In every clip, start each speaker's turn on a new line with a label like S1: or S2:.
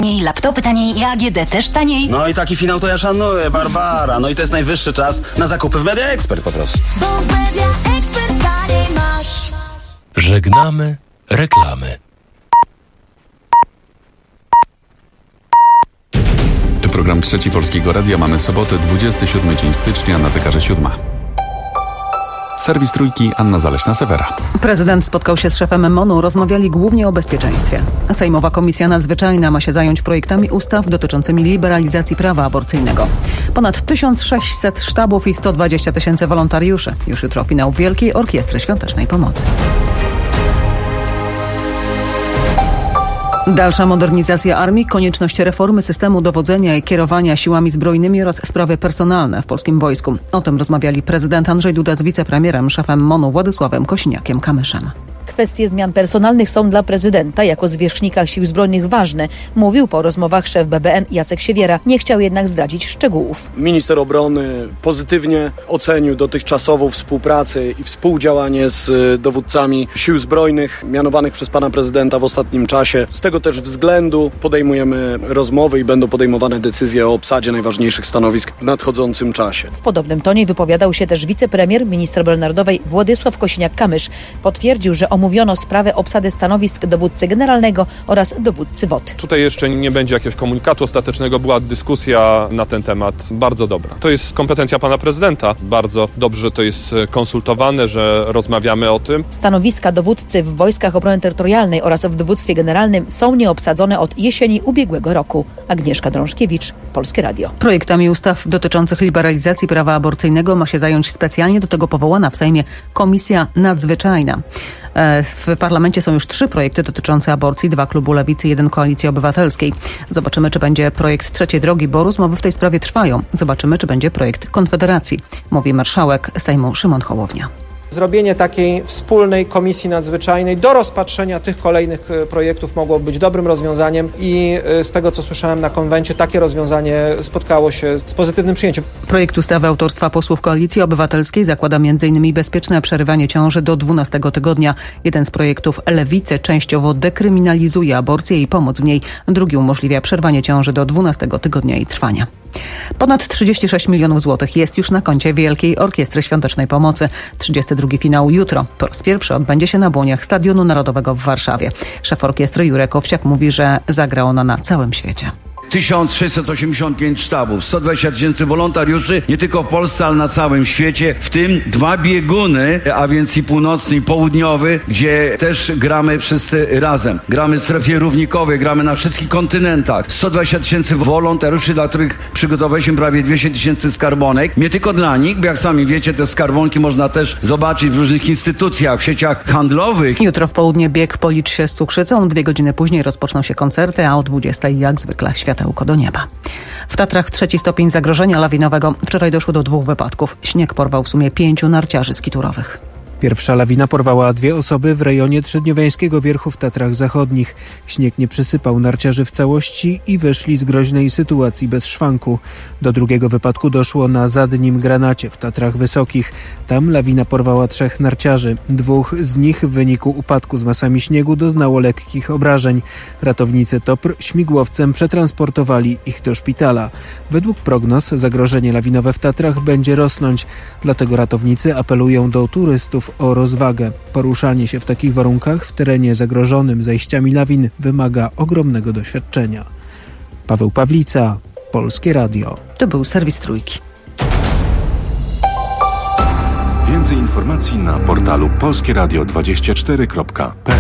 S1: taniej, laptopy taniej, AGD też taniej.
S2: No i taki finał to ja szanuję, Barbara. No i to jest najwyższy czas na zakupy w Media Expert po prostu.
S3: Bo w Media Expert taniej masz.
S4: Żegnamy reklamy.
S5: To program Trzeci Polskiego Radia. Mamy sobotę, 27 dzień stycznia, na zegarze 7. Serwis Trójki, Anna Zaleśna-Sewera.
S6: Prezydent spotkał się z szefem MON-u, rozmawiali głównie o bezpieczeństwie. Sejmowa Komisja Nadzwyczajna ma się zająć projektami ustaw dotyczącymi liberalizacji prawa aborcyjnego. Ponad 1600 sztabów i 120 000 wolontariuszy. Już jutro finał Wielkiej Orkiestry Świątecznej Pomocy. Dalsza modernizacja armii, konieczność reformy systemu dowodzenia i kierowania siłami zbrojnymi oraz sprawy personalne w polskim wojsku. O tym rozmawiali prezydent Andrzej Duda z wicepremierem, szefem MON-u Władysławem Kosiniakiem-Kamyszem.
S7: Kwestie zmian personalnych są dla prezydenta jako zwierzchnika sił zbrojnych ważne, mówił po rozmowach szef BBN Jacek Siewiera. Nie chciał jednak zdradzić szczegółów.
S8: Minister obrony pozytywnie ocenił dotychczasową współpracę i współdziałanie z dowódcami sił zbrojnych mianowanych przez pana prezydenta w ostatnim czasie. Z tego też względu podejmujemy rozmowy i będą podejmowane decyzje o obsadzie najważniejszych stanowisk w nadchodzącym czasie.
S7: W podobnym tonie wypowiadał się też wicepremier, minister obrony narodowej Władysław Kosiniak-Kamysz. Potwierdził, że omówiono sprawę obsady stanowisk dowódcy generalnego oraz dowódcy WOT.
S9: Tutaj jeszcze nie będzie jakiegoś komunikatu ostatecznego, była dyskusja na ten temat bardzo dobra. To jest kompetencja pana prezydenta. Bardzo dobrze, że to jest konsultowane, że rozmawiamy o tym.
S7: Stanowiska dowódcy w Wojskach Obrony Terytorialnej oraz w Dowództwie Generalnym są nieobsadzone od jesieni ubiegłego roku. Agnieszka Drążkiewicz, Polskie Radio.
S6: Projektami ustaw dotyczących liberalizacji prawa aborcyjnego ma się zająć specjalnie do tego powołana w Sejmie Komisja Nadzwyczajna. W parlamencie są już 3 projekty dotyczące aborcji, 2 klubu Lewicy, 1 Koalicji Obywatelskiej. Zobaczymy, czy będzie projekt trzeciej drogi, bo rozmowy w tej sprawie trwają. Zobaczymy, czy będzie projekt Konfederacji, mówi marszałek Sejmu Szymon Hołownia.
S10: Zrobienie takiej wspólnej komisji nadzwyczajnej do rozpatrzenia tych kolejnych projektów mogło być dobrym rozwiązaniem i z tego, co słyszałem na konwencie, takie rozwiązanie spotkało się z pozytywnym przyjęciem.
S6: Projekt ustawy autorstwa posłów Koalicji Obywatelskiej zakłada m.in. bezpieczne przerywanie ciąży do 12 tygodnia. Jeden z projektów Lewicy częściowo dekryminalizuje aborcję i pomoc w niej. Drugi umożliwia przerwanie ciąży do 12 tygodnia jej trwania. Ponad 36 milionów złotych jest już na koncie Wielkiej Orkiestry Świątecznej Pomocy. 32. finał jutro. Po raz pierwszy odbędzie się na błoniach Stadionu Narodowego w Warszawie. Szef orkiestry Jurek Owsiak mówi, że zagra ona na całym świecie.
S11: 1685 sztabów, 120 000 wolontariuszy, nie tylko w Polsce, ale na całym świecie, w tym 2 bieguny, a więc i północny, i południowy, gdzie też gramy wszyscy razem. Gramy w strefie równikowej, gramy na wszystkich kontynentach. 120 000 wolontariuszy, dla których przygotowaliśmy prawie 200 000 skarbonek. Nie tylko dla nich, bo jak sami wiecie, te skarbonki można też zobaczyć w różnych instytucjach, w sieciach handlowych.
S6: Jutro w południe bieg Policz się z cukrzycą. 2 godziny później rozpoczną się koncerty, a o 20 jak zwykle światełko do nieba. W Tatrach 3 stopień zagrożenia lawinowego. Wczoraj doszło do 2 wypadków. Śnieg porwał w sumie 5 narciarzy skiturowych.
S12: Pierwsza lawina porwała 2 osoby w rejonie Trzydniowiańskiego Wierchu w Tatrach Zachodnich. Śnieg nie przysypał narciarzy w całości i wyszli z groźnej sytuacji bez szwanku. Do drugiego wypadku doszło na Zadnim Granacie w Tatrach Wysokich. Tam lawina porwała 3 narciarzy. 2 z nich w wyniku upadku z masami śniegu doznało lekkich obrażeń. Ratownicy TOPR śmigłowcem przetransportowali ich do szpitala. Według prognoz zagrożenie lawinowe w Tatrach będzie rosnąć. Dlatego ratownicy apelują do turystów o rozwagę. Poruszanie się w takich warunkach w terenie zagrożonym zejściami lawin wymaga ogromnego doświadczenia. Paweł Pawlica, Polskie Radio.
S6: To był serwis Trójki.
S4: Więcej informacji na portalu polskieradio24.pl.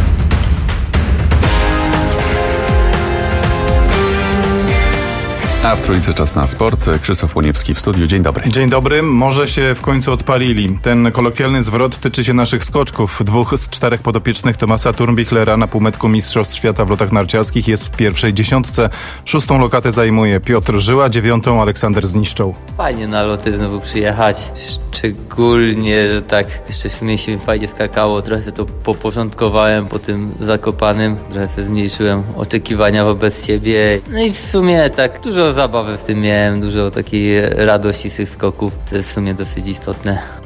S5: A w Trójce czas na sport. Krzysztof Łoniewski w studiu. Dzień dobry.
S13: Dzień dobry. Może się w końcu odpalili. Ten kolokwialny zwrot tyczy się naszych skoczków. 2 z 4 podopiecznych Thomasa Turnbichlera na półmetku Mistrzostw Świata w lotach narciarskich jest w pierwszej 10. 6. lokatę zajmuje Piotr Żyła, 9. Aleksander Zniszczoł.
S14: Fajnie na loty znowu przyjechać. Szczególnie, że tak jeszcze w sumie się fajnie skakało. Trochę to poporządkowałem po tym Zakopanem. Trochę sobie zmniejszyłem oczekiwania wobec siebie. No i w sumie tak dużo zabawy w tym miałem, dużo takiej radości z tych skoków. To jest w sumie dosyć istotne.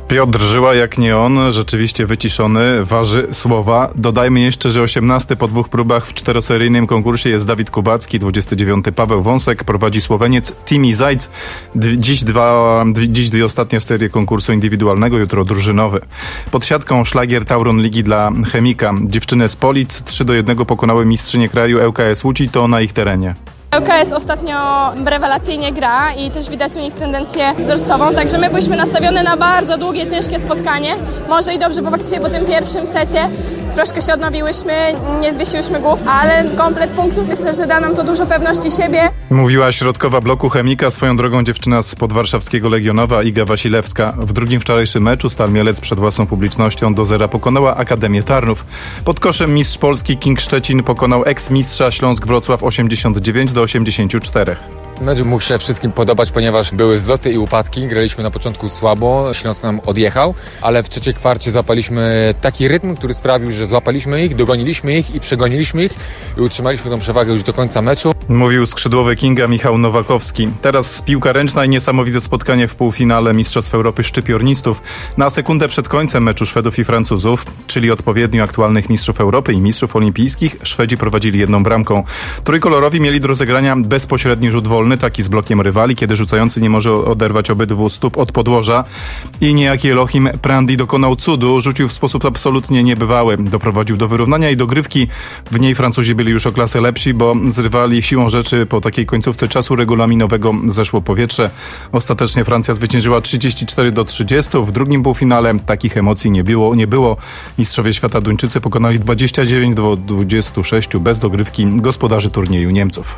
S13: Piotr Żyła, jak nie on, rzeczywiście wyciszony, waży słowa. Dodajmy jeszcze, że 18 po 2 próbach w 4-seryjnym konkursie jest Dawid Kubacki, 29 Paweł Wąsek, prowadzi Słoweniec Timi Zajc. Dziś dwie ostatnie serie konkursu indywidualnego, jutro drużynowy. Pod siatką szlagier Tauron Ligi dla Chemika. Dziewczyny z Polic 3-1 pokonały mistrzynię kraju ŁKS Łódź i to na ich terenie.
S15: ŁKS ostatnio rewelacyjnie gra i też widać u nich tendencję wzrostową, także my byliśmy nastawione na bardzo długie, ciężkie spotkanie. Może i dobrze, bo faktycznie po tym pierwszym secie troszkę się odnowiłyśmy, nie zwiesiłyśmy głów, ale komplet punktów myślę, że da nam to dużo pewności siebie. Mówiła środkowa bloku Chemika, swoją drogą dziewczyna z podwarszawskiego Legionowa, Iga Wasilewska. W drugim wczorajszym meczu Stal Mielec przed własną publicznością do 0 pokonała Akademię Tarnów. Pod koszem mistrz Polski King Szczecin pokonał eks-mistrza Śląsk Wrocław 89-84.
S16: Mecz mógł się wszystkim podobać, ponieważ były zloty i upadki. Graliśmy na początku słabo, Śląsk nam odjechał, ale w trzeciej kwarcie złapaliśmy taki rytm, który sprawił, że złapaliśmy ich, dogoniliśmy ich i przegoniliśmy ich i utrzymaliśmy tą przewagę już do końca meczu. Mówił skrzydłowy Kinga Michał Nowakowski. Teraz piłka ręczna i niesamowite spotkanie w półfinale Mistrzostw Europy szczypiornistów. Na sekundę przed końcem meczu Szwedów i Francuzów, czyli odpowiednio aktualnych mistrzów Europy i mistrzów olimpijskich, Szwedzi prowadzili 1 bramką. Trójkolorowi mieli do rozegrania bezpośredni rzut wolny, taki z blokiem rywali, kiedy rzucający nie może oderwać obydwu stóp od podłoża. I niejaki Elohim Prandi dokonał cudu, rzucił w sposób absolutnie niebywały. Doprowadził do wyrównania i dogrywki. W niej Francuzi byli już o klasę lepsi, bo zrywali siłą rzeczy po takiej końcówce czasu regulaminowego zeszło powietrze. Ostatecznie Francja zwyciężyła 34-30. W drugim półfinale takich emocji nie było. Mistrzowie świata Duńczycy pokonali 29-26 bez dogrywki gospodarzy turnieju Niemców.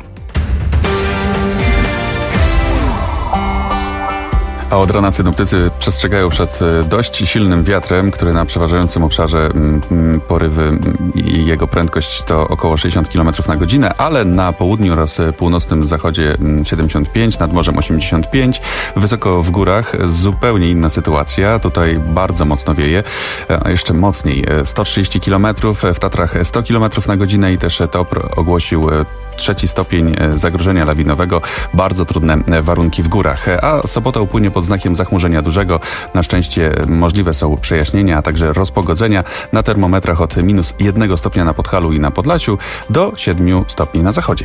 S5: A od rana synoptycy przestrzegają przed dość silnym wiatrem, który na przeważającym obszarze porywy i jego prędkość to około 60 km na godzinę, ale na południu oraz północnym zachodzie 75, nad morzem 85. Wysoko w górach zupełnie inna sytuacja. Tutaj bardzo mocno wieje, a jeszcze mocniej 130 km, w Tatrach 100 km na godzinę i też TOPR ogłosił 3. stopień zagrożenia lawinowego. Bardzo trudne warunki w górach. A sobota upłynie pod znakiem zachmurzenia dużego. Na szczęście możliwe są przejaśnienia, a także rozpogodzenia na termometrach od -1 stopnia na Podhalu i na Podlasiu do 7 stopni na zachodzie.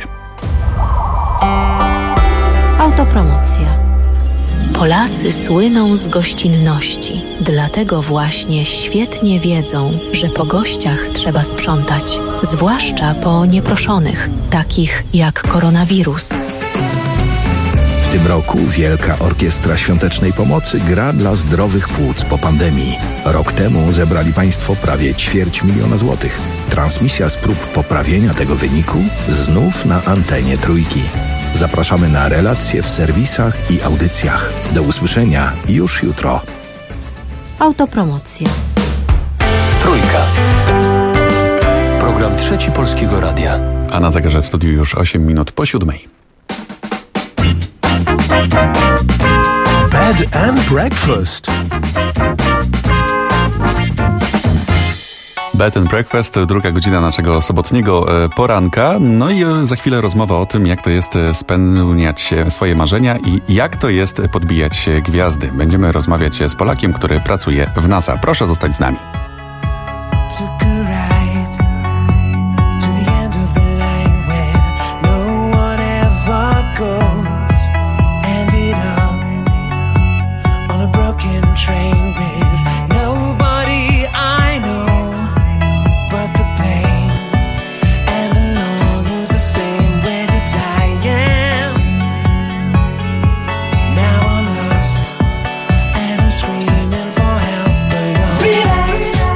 S17: Autopromocja. Polacy słyną z gościnności, dlatego właśnie świetnie wiedzą, że po gościach trzeba sprzątać, zwłaszcza po nieproszonych, takich jak koronawirus.
S18: W tym roku Wielka Orkiestra Świątecznej Pomocy gra dla zdrowych płuc po pandemii. Rok temu zebrali Państwo prawie 250 000 złotych. Transmisja z prób poprawienia tego wyniku znów na antenie Trójki. Zapraszamy na relacje w serwisach i audycjach. Do usłyszenia już jutro.
S17: Autopromocja.
S4: Trójka. Program Trzeci Polskiego Radia.
S5: A na zegarze w studiu już 8 minut po 7.
S19: Bed and Breakfast.
S5: Bed and Breakfast, druga godzina naszego sobotniego poranka. No i za chwilę rozmowa o tym, jak to jest spełniać swoje marzenia i jak to jest podbijać gwiazdy. Będziemy rozmawiać z Polakiem, który pracuje w NASA. Proszę zostać z nami.
S3: Relax.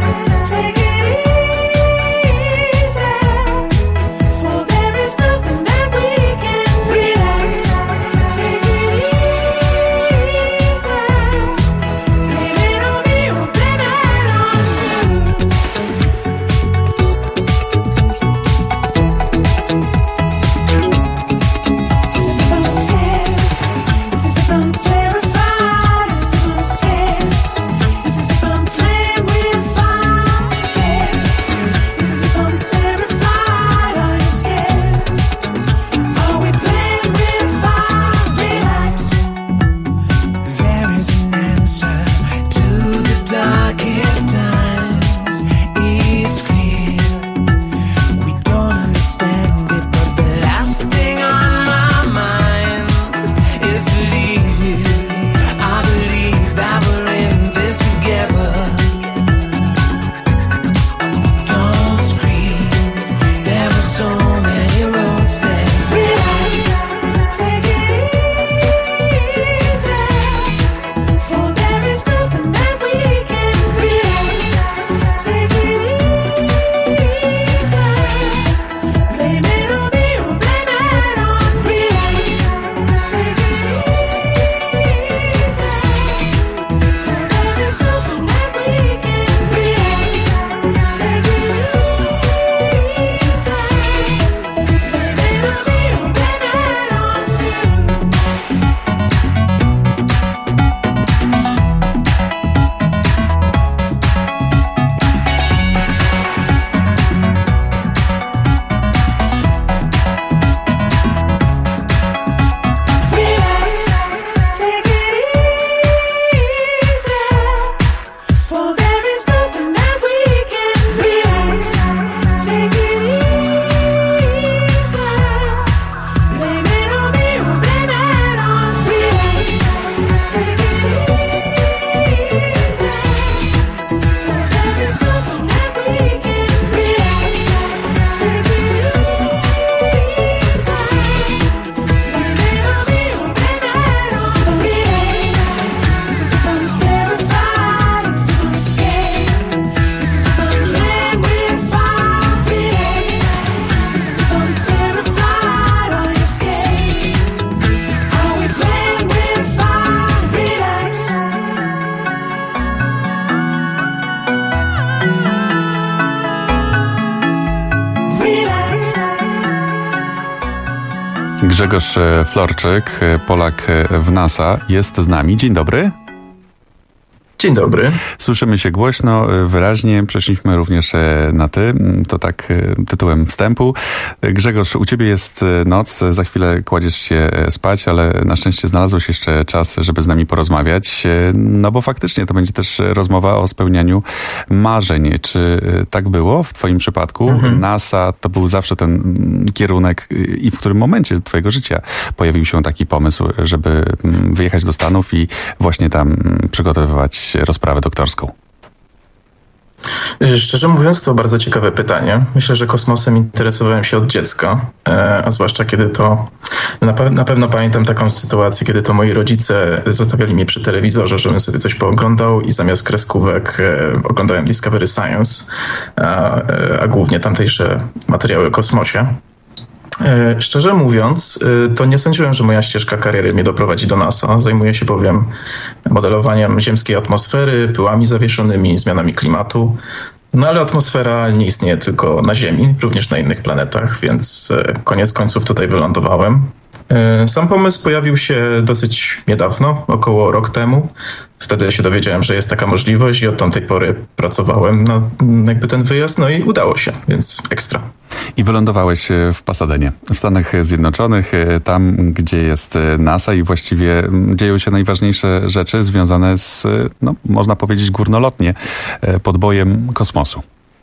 S5: Grzegorz Florczyk, Polak w NASA, jest z nami. Dzień dobry.
S20: Dzień dobry.
S5: Słyszymy się głośno, wyraźnie. Przeszliśmy również na ty. To tak tytułem wstępu. Grzegorz, u ciebie jest noc. Za chwilę kładziesz się spać, ale na szczęście znalazłeś jeszcze czas, żeby z nami porozmawiać. No bo faktycznie to będzie też rozmowa o spełnianiu marzeń. Czy tak było w twoim przypadku? NASA to był zawsze ten kierunek i w którym momencie twojego życia pojawił się taki pomysł, żeby wyjechać do Stanów i właśnie tam przygotowywać rozprawę doktorską?
S20: Szczerze mówiąc, to bardzo ciekawe pytanie. Myślę, że kosmosem interesowałem się od dziecka, a zwłaszcza kiedy to... Na pewno pamiętam taką sytuację, kiedy to moi rodzice zostawiali mnie przy telewizorze, żebym sobie coś pooglądał i zamiast kreskówek oglądałem Discovery Science, a głównie tamtejsze materiały o kosmosie. Szczerze mówiąc, to nie sądziłem, że moja ścieżka kariery mnie doprowadzi do NASA. Zajmuję się bowiem modelowaniem ziemskiej atmosfery, pyłami zawieszonymi, zmianami klimatu. No ale atmosfera nie istnieje tylko na Ziemi, również na innych planetach, więc koniec końców tutaj wylądowałem. Sam pomysł pojawił się dosyć niedawno, około rok temu. Wtedy się dowiedziałem, że jest taka możliwość i od tamtej pory pracowałem na jakby ten wyjazd, no i udało się, więc ekstra.
S5: I wylądowałeś w Pasadenie, w Stanach Zjednoczonych, tam gdzie jest NASA i właściwie dzieją się najważniejsze rzeczy związane z, no można powiedzieć górnolotnie, podbojem kosmosu.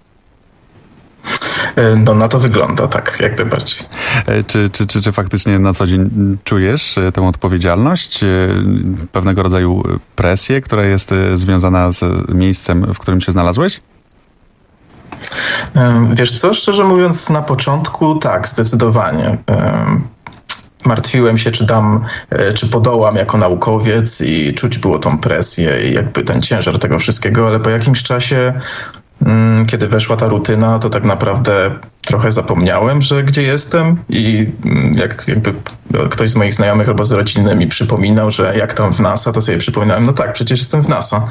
S20: No na to wygląda, tak, jak najbardziej.
S5: Czy faktycznie na co dzień czujesz tę odpowiedzialność, pewnego rodzaju presję, która jest związana z miejscem, w którym się znalazłeś?
S20: Wiesz co, szczerze mówiąc na początku tak, zdecydowanie. Martwiłem się, czy podołam jako naukowiec i czuć było tą presję i jakby ten ciężar tego wszystkiego, ale po jakimś czasie, kiedy weszła ta rutyna, to tak naprawdę trochę zapomniałem, że gdzie jestem i jakby ktoś z moich znajomych albo z rodziny mi przypominał, że jak tam w NASA, to sobie przypominałem, no tak, przecież jestem w NASA.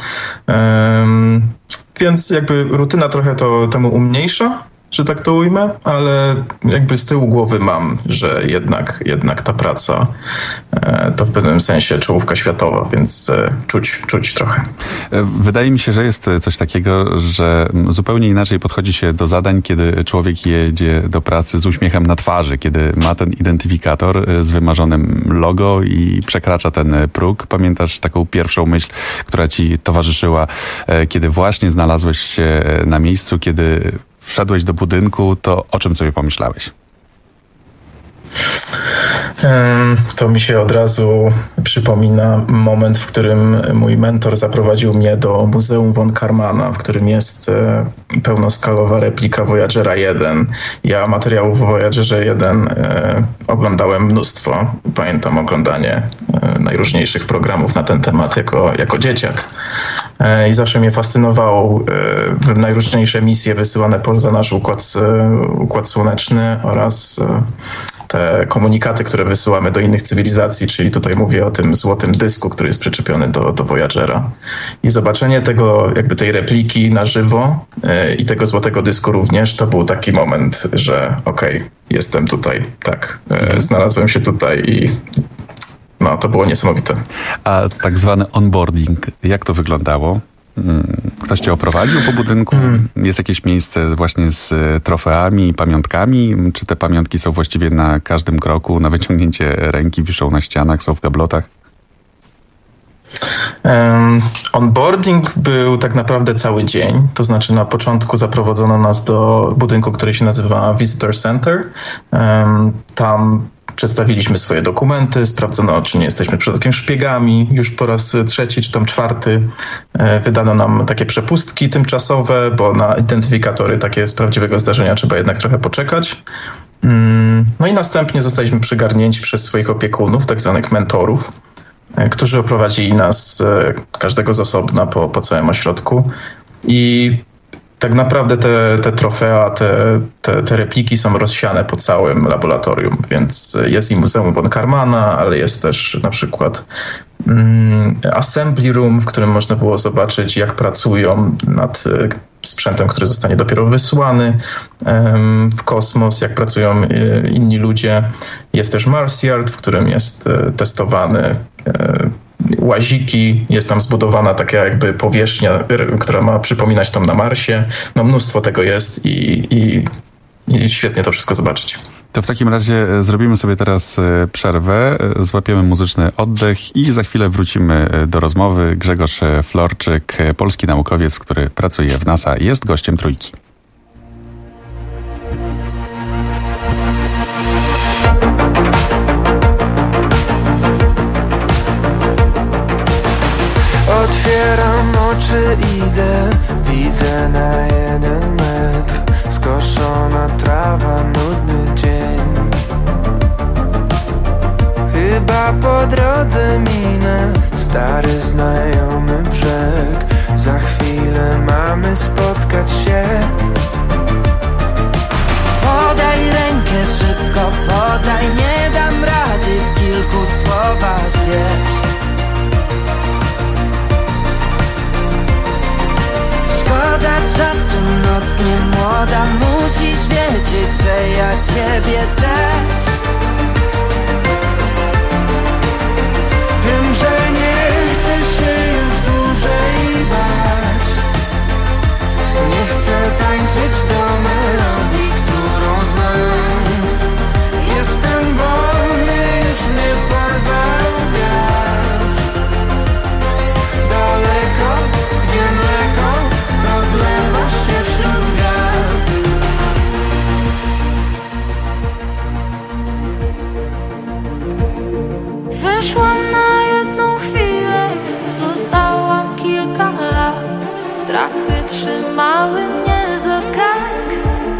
S20: Więc jakby rutyna trochę to temu umniejsza, że tak to ujmę, ale jakby z tyłu głowy mam, że jednak ta praca to w pewnym sensie czołówka światowa, więc czuć trochę.
S5: Wydaje mi się, że jest coś takiego, że zupełnie inaczej podchodzi się do zadań, kiedy człowiek jedzie do pracy z uśmiechem na twarzy, kiedy ma ten identyfikator z wymarzonym logo i przekracza ten próg. Pamiętasz taką pierwszą myśl, która ci towarzyszyła, kiedy właśnie znalazłeś się na miejscu, kiedy wszedłeś do budynku, to o czym sobie pomyślałeś?
S20: To mi się od razu przypomina moment, w którym mój mentor zaprowadził mnie do Muzeum von Karmana, w którym jest pełnoskalowa replika Voyagera 1. Ja materiałów o Voyagerze 1 oglądałem mnóstwo. Pamiętam oglądanie najróżniejszych programów na ten temat jako dzieciak. I zawsze mnie fascynowało najróżniejsze misje wysyłane poza nasz układ słoneczny oraz te komunikaty, które wysyłamy do innych cywilizacji, czyli tutaj mówię o tym złotym dysku, który jest przyczepiony do Voyagera. I zobaczenie tej repliki na żywo i tego złotego dysku również, to był taki moment, że okej, jestem tutaj, tak, znalazłem się tutaj i no, to było niesamowite.
S5: A tak zwany onboarding, jak to wyglądało? Ktoś cię oprowadził po budynku? Jest jakieś miejsce właśnie z trofeami, pamiątkami? Czy te pamiątki są właściwie na każdym kroku, na wyciągnięcie ręki, wiszą na ścianach, są w gablotach?
S20: Onboarding był tak naprawdę cały dzień, to znaczy na początku zaprowadzono nas do budynku, który się nazywa Visitor Center. Tam przedstawiliśmy swoje dokumenty, sprawdzono, czy nie jesteśmy przypadkiem szpiegami. Już po raz 3 czy tam 4 wydano nam takie przepustki tymczasowe, bo na identyfikatory takie z prawdziwego zdarzenia trzeba jednak trochę poczekać. No i następnie zostaliśmy przygarnięci przez swoich opiekunów, tak zwanych mentorów, którzy oprowadzili nas, każdego z osobna po całym ośrodku. I tak naprawdę te trofea, te repliki są rozsiane po całym laboratorium, więc jest i Muzeum von Karmana, ale jest też na przykład Assembly Room, w którym można było zobaczyć, jak pracują nad sprzętem, który zostanie dopiero wysłany w kosmos, jak pracują inni ludzie. Jest też Mars Yard, w którym jest testowany łaziki, jest tam zbudowana taka jakby powierzchnia, która ma przypominać tam na Marsie. No mnóstwo tego jest i świetnie to wszystko zobaczyć.
S5: To w takim razie zrobimy sobie teraz przerwę, złapiemy muzyczny oddech i za chwilę wrócimy do rozmowy. Grzegorz Florczyk, polski naukowiec, który pracuje w NASA, jest gościem Trójki.
S21: Otwieram oczy, idę, widzę na 1 metr skoszona trawa, nudny dzień. Chyba po drodze minę stary znajomy brzeg. Za chwilę mamy spotkać się.
S3: Podaj rękę szybko, podaj, nie dam rady w kilku słowach, wiesz. Szkoda czasu, noc nie młoda, musisz wiedzieć, że ja ciebie też.
S21: Wiem, że nie chcę się już dłużej bać. Nie chcę tańczyć do melodii, którą znam. Jestem wolny, już mnie porwał wiatr. Daleko, gdzie mleko rozlewa się wśród gwiazd.
S3: Wyszłam na jedną chwilę, zostałam kilka lat. Strachy trzymały mnie za kark.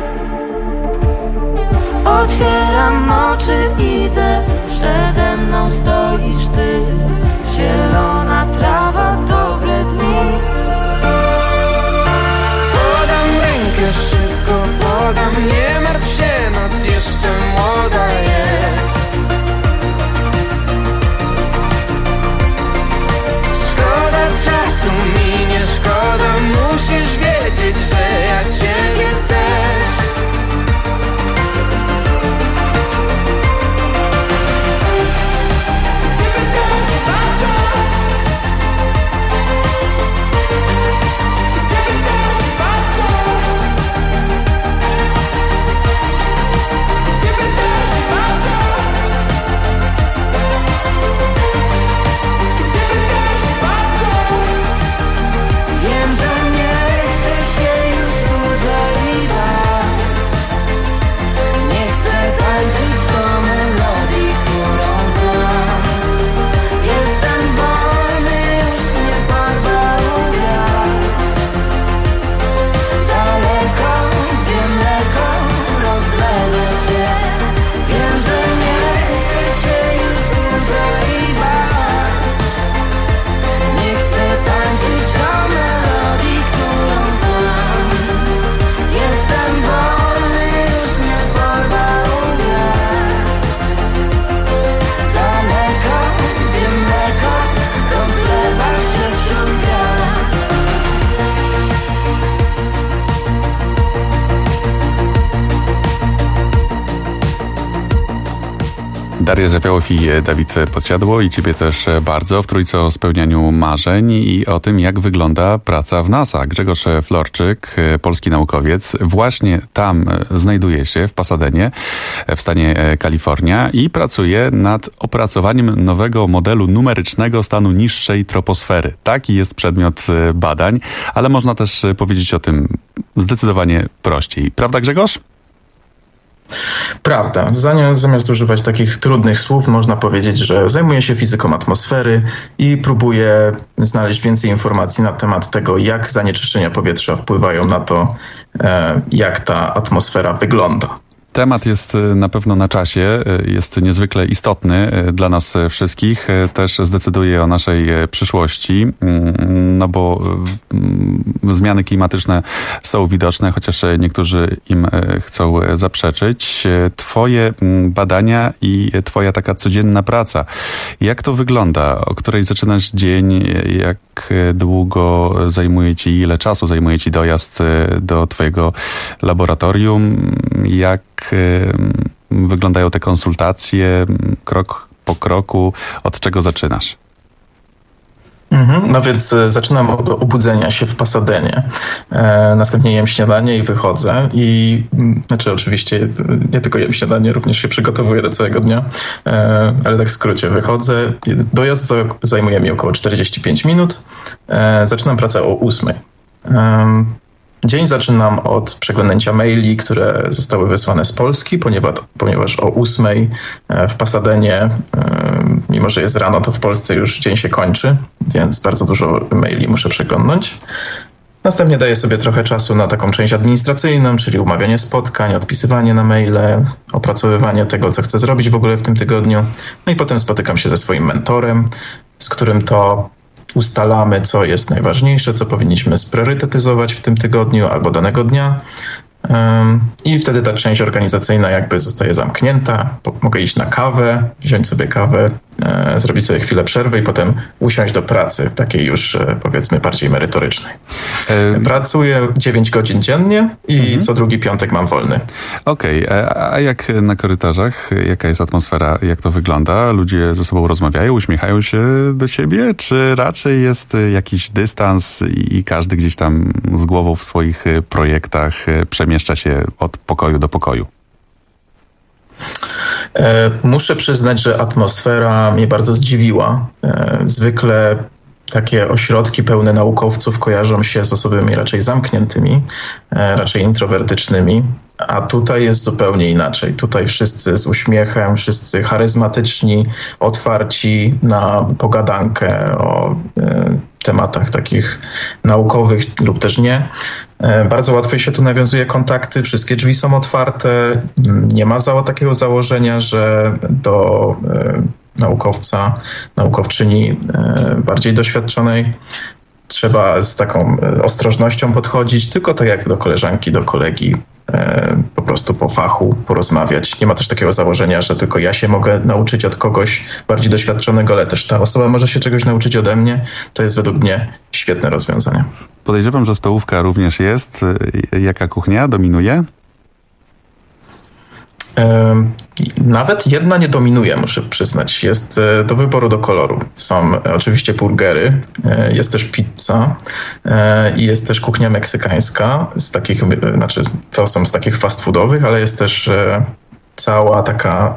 S3: Otwieram oczy, idę, przede mną stoisz ty. Zielona trawa, dobre dni.
S21: Podam rękę szybko, podam, nie martw się, noc jeszcze młoda jest. Szkoda czasu minie, szkoda, musisz wiedzieć, że ja ciebie też. Wiem, że nie chcę się już dłużej bać. Nie chcę tańczyć do melodii, którą znam. Jestem wolny, już mnie porwał wiatr. Daleko, gdzie mleko rozlewa się. Wiem, że nie chcę się już dłużej bać. Nie chcę tańczyć do melodii, którą znam. Jestem wolny, już mnie porwał wiatr. Daleko, gdzie mleko rozlewa się wśród gwiazd.
S5: Daria Zawiałow i Dawid Podsiadło i ciebie też bardzo w Trójce o spełnianiu marzeń i o tym, jak wygląda praca w NASA. Grzegorz Florczyk, polski naukowiec, właśnie tam znajduje się w Pasadenie w stanie Kalifornia i pracuje nad opracowaniem nowego modelu numerycznego stanu niższej troposfery. Taki jest przedmiot badań, ale można też powiedzieć o tym zdecydowanie prościej. Prawda, Grzegorz?
S20: Prawda. Zamiast używać takich trudnych słów, można powiedzieć, że zajmuje się fizyką atmosfery i próbuje znaleźć więcej informacji na temat tego, jak zanieczyszczenia powietrza wpływają na to, jak ta atmosfera wygląda.
S5: Temat jest na pewno na czasie, jest niezwykle istotny dla nas wszystkich, też zdecyduje o naszej przyszłości, no bo zmiany klimatyczne są widoczne, chociaż niektórzy im chcą zaprzeczyć. Twoje badania i twoja taka codzienna praca. Jak to wygląda? O której zaczynasz dzień? Jak długo zajmuje ci, ile czasu zajmuje ci dojazd do twojego laboratorium? Jak wyglądają te konsultacje krok po kroku? Od czego zaczynasz?
S20: No więc zaczynam od obudzenia się w Pasadenie. Następnie jem śniadanie i wychodzę. Oczywiście nie tylko jem śniadanie, również się przygotowuję do całego dnia. Ale tak w skrócie, wychodzę. Dojazd zajmuje mi około 45 minut. Zaczynam pracę o 8:00. Dzień zaczynam od przeglądnięcia maili, które zostały wysłane z Polski, ponieważ o 8:00 w Pasadenie, mimo że jest rano, to w Polsce już dzień się kończy, więc bardzo dużo maili muszę przeglądnąć. Następnie daję sobie trochę czasu na taką część administracyjną, czyli umawianie spotkań, odpisywanie na maile, opracowywanie tego, co chcę zrobić w ogóle w tym tygodniu. No i potem spotykam się ze swoim mentorem, z którym to ustalamy, co jest najważniejsze, co powinniśmy spriorytetyzować w tym tygodniu albo danego dnia. I wtedy ta część organizacyjna jakby zostaje zamknięta. Mogę iść na kawę, wziąć sobie kawę, zrobić sobie chwilę przerwy i potem usiąść do pracy, takiej już powiedzmy bardziej merytorycznej. Pracuję 9 godzin dziennie i co drugi piątek mam wolny.
S5: Okej, a jak na korytarzach? Jaka jest atmosfera? Jak to wygląda? Ludzie ze sobą rozmawiają, uśmiechają się do siebie? Czy raczej jest jakiś dystans i każdy gdzieś tam z głową w swoich projektach przemieszcza się od pokoju do pokoju?
S20: Muszę przyznać, że atmosfera mnie bardzo zdziwiła. Zwykle takie ośrodki pełne naukowców kojarzą się z osobami raczej zamkniętymi, raczej introwertycznymi, a tutaj jest zupełnie inaczej. Tutaj wszyscy z uśmiechem, wszyscy charyzmatyczni, otwarci na pogadankę o tematach takich naukowych lub też nie. Bardzo łatwo się tu nawiązuje kontakty, wszystkie drzwi są otwarte, nie ma takiego założenia, że do naukowca, naukowczyni bardziej doświadczonej trzeba z taką ostrożnością podchodzić, tylko tak jak do koleżanki, do kolegi, po prostu po fachu porozmawiać. Nie ma też takiego założenia, że tylko ja się mogę nauczyć od kogoś bardziej doświadczonego, ale też ta osoba może się czegoś nauczyć ode mnie. To jest według mnie świetne rozwiązanie.
S5: Podejrzewam, że stołówka również jest. Jaka kuchnia dominuje?
S20: Nawet jedna nie dominuje, muszę przyznać. Jest do wyboru, do koloru. Są oczywiście burgery, jest też pizza i jest też kuchnia meksykańska, to są z takich fast foodowych, ale jest też cała taka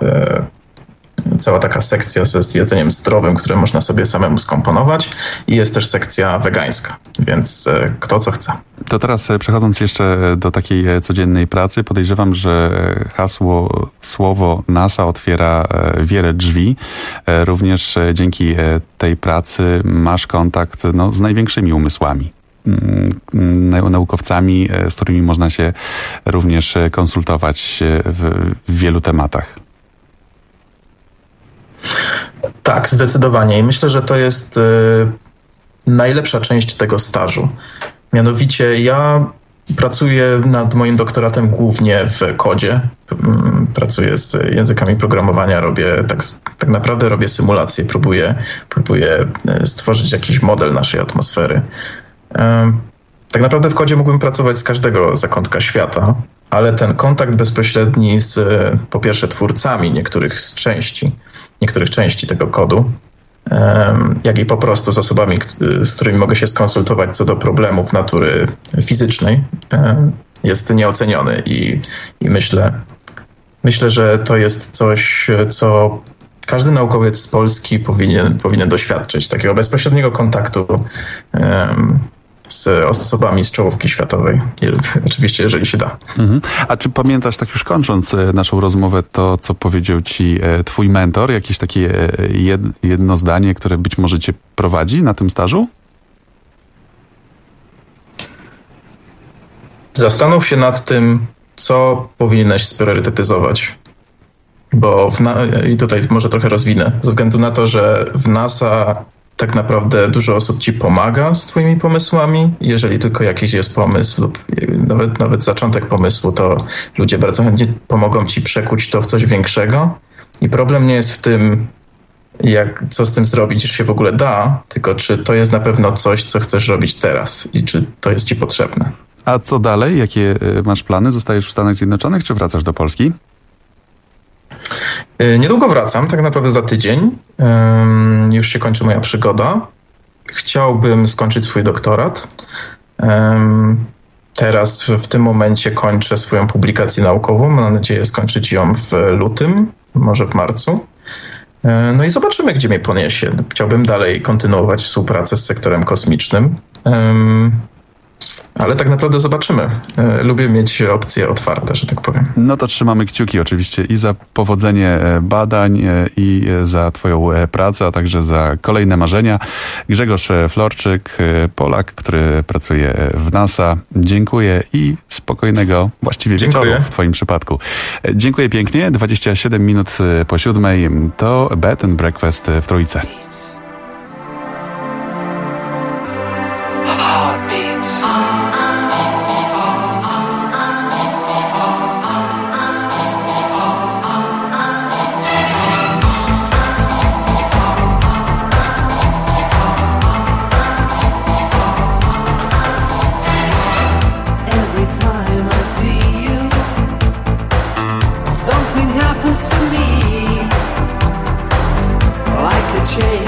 S20: sekcja z jedzeniem zdrowym, które można sobie samemu skomponować i jest też sekcja wegańska, więc kto co chce.
S5: To teraz przechodząc jeszcze do takiej codziennej pracy, podejrzewam, że słowo NASA otwiera wiele drzwi. Również dzięki tej pracy masz kontakt z największymi umysłami, naukowcami, z którymi można się również konsultować w wielu tematach.
S20: Tak, zdecydowanie. I myślę, że to jest najlepsza część tego stażu. Mianowicie ja pracuję nad moim doktoratem głównie w kodzie. Pracuję z językami programowania, tak naprawdę robię symulacje, próbuję stworzyć jakiś model naszej atmosfery. Tak naprawdę w kodzie mógłbym pracować z każdego zakątka świata, ale ten kontakt bezpośredni z, po pierwsze, twórcami niektórych części tego kodu, jak i po prostu z osobami, z którymi mogę się skonsultować co do problemów natury fizycznej, jest nieoceniony i myślę, że to jest coś, co każdy naukowiec z Polski powinien doświadczyć, takiego bezpośredniego kontaktu z osobami z czołówki światowej. Oczywiście, jeżeli się da.
S5: A czy pamiętasz, tak już kończąc naszą rozmowę, to co powiedział ci twój mentor? Jakieś takie jedno zdanie, które być może cię prowadzi na tym stażu?
S20: Zastanów się nad tym, co powinieneś spriorytetyzować. I tutaj może trochę rozwinę. Ze względu na to, że w NASA tak naprawdę dużo osób ci pomaga z twoimi pomysłami. Jeżeli tylko jakiś jest pomysł lub nawet zaczątek pomysłu, to ludzie bardzo chętnie pomogą ci przekuć to w coś większego. I problem nie jest w tym, co z tym zrobić, czy się w ogóle da, tylko czy to jest na pewno coś, co chcesz robić teraz i czy to jest ci potrzebne.
S5: A co dalej? Jakie masz plany? Zostajesz w Stanach Zjednoczonych, czy wracasz do Polski?
S20: Niedługo wracam, tak naprawdę za tydzień. Już się kończy moja przygoda. Chciałbym skończyć swój doktorat. Teraz w tym momencie kończę swoją publikację naukową. Mam nadzieję skończyć ją w lutym, może w marcu. No i zobaczymy, gdzie mnie poniesie. Chciałbym dalej kontynuować współpracę z sektorem kosmicznym. Ale tak naprawdę zobaczymy. Lubię mieć opcje otwarte, że tak powiem.
S5: No to trzymamy kciuki oczywiście i za powodzenie badań, i za twoją pracę, a także za kolejne marzenia. Grzegorz Florczyk, Polak, który pracuje w NASA. Dziękuję i spokojnego właściwie wieczoru w twoim przypadku. Dziękuję pięknie. 27 minut po 7 to Bed and Breakfast w Trójce.
S3: Change.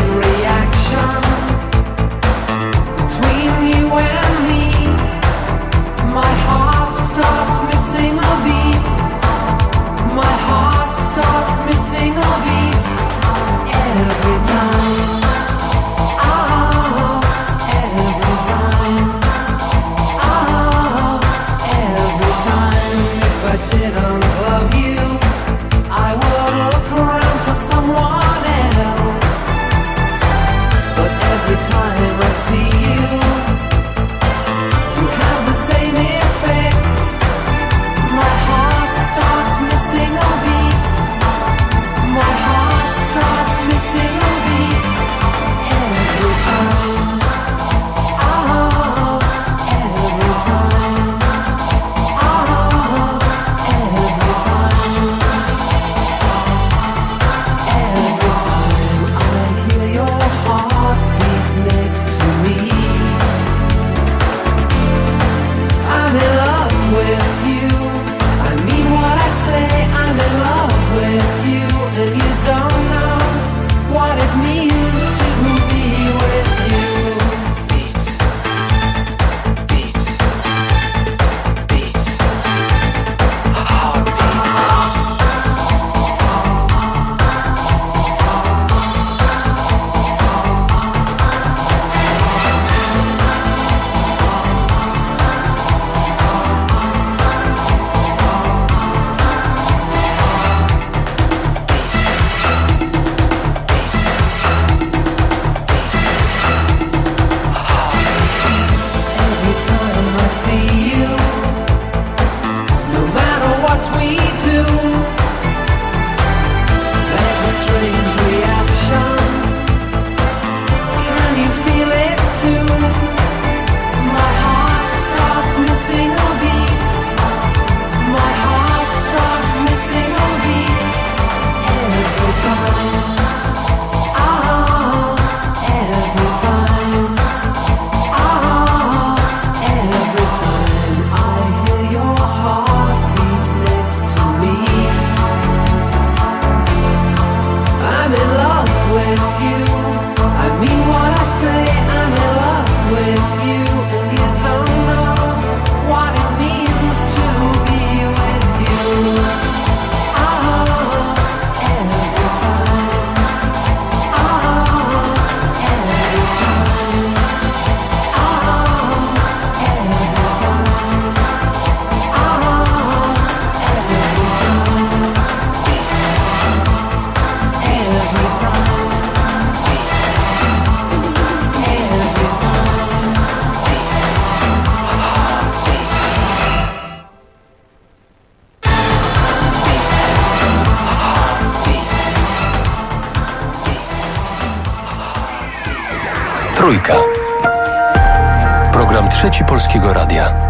S4: Trójka. Program Trzeci Polskiego Radia.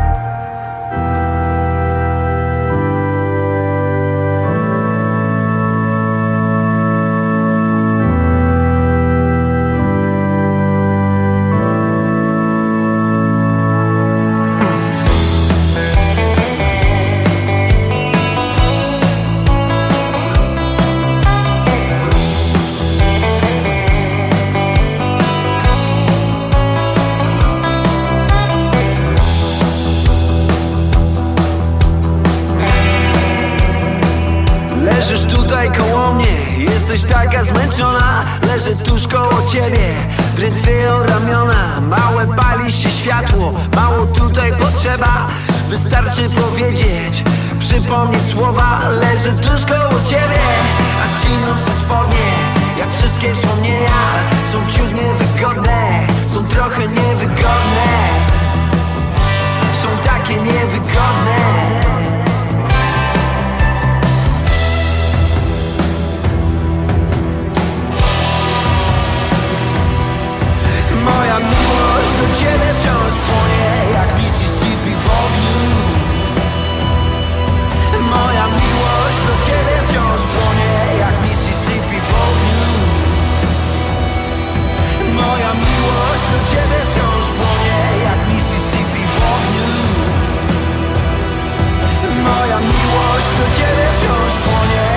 S1: Zmęczona, leżę tuż koło ciebie, drętwieją ramiona, małe pali się światło, mało tutaj potrzeba, wystarczy powiedzieć, przypomnieć słowa, leżę tuż koło ciebie, a ci noszę spodnie, jak wszystkie wspomnienia, są ciut niewygodne, są trochę niewygodne, są takie niewygodne. Moja miłość do ciebie wciąż płonie jak Mississippi w ogniu. Moja miłość do ciebie wciąż płonie jak Mississippi w ogniu. Moja miłość do ciebie wciąż płonie jak Mississippi w ogniu. Moja miłość do ciebie wciąż płonie.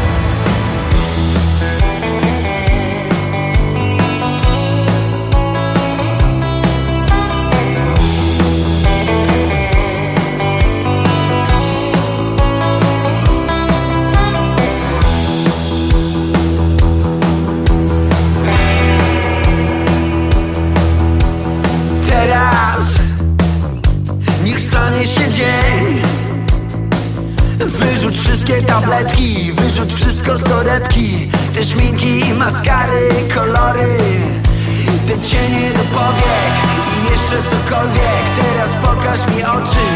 S1: Się dzień. Wyrzuć wszystkie tabletki, wyrzuć wszystko z torebki, te szminki, maskary, kolory, te cienie do powiek i jeszcze cokolwiek. Teraz pokaż mi oczy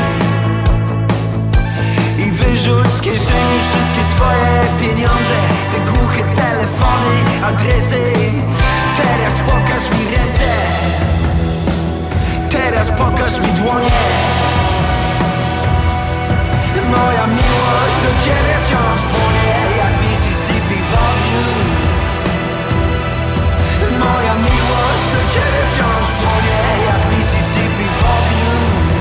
S1: i wyrzuć z kieszeni wszystkie swoje pieniądze, te głuche telefony, adresy. Teraz pokaż mi ręce, teraz pokaż mi dłonie. Moja miłość do ciebie wciąż płonie jak Mississippi w ogniu. Moja miłość do ciebie wciąż płonie jak Mississippi w ogniu.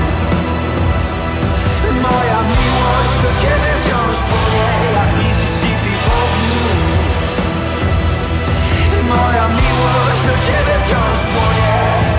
S1: Moja miłość do ciebie wciąż płonie jak Mississippi w ogniu. Moja miłość do ciebie wciąż płonie.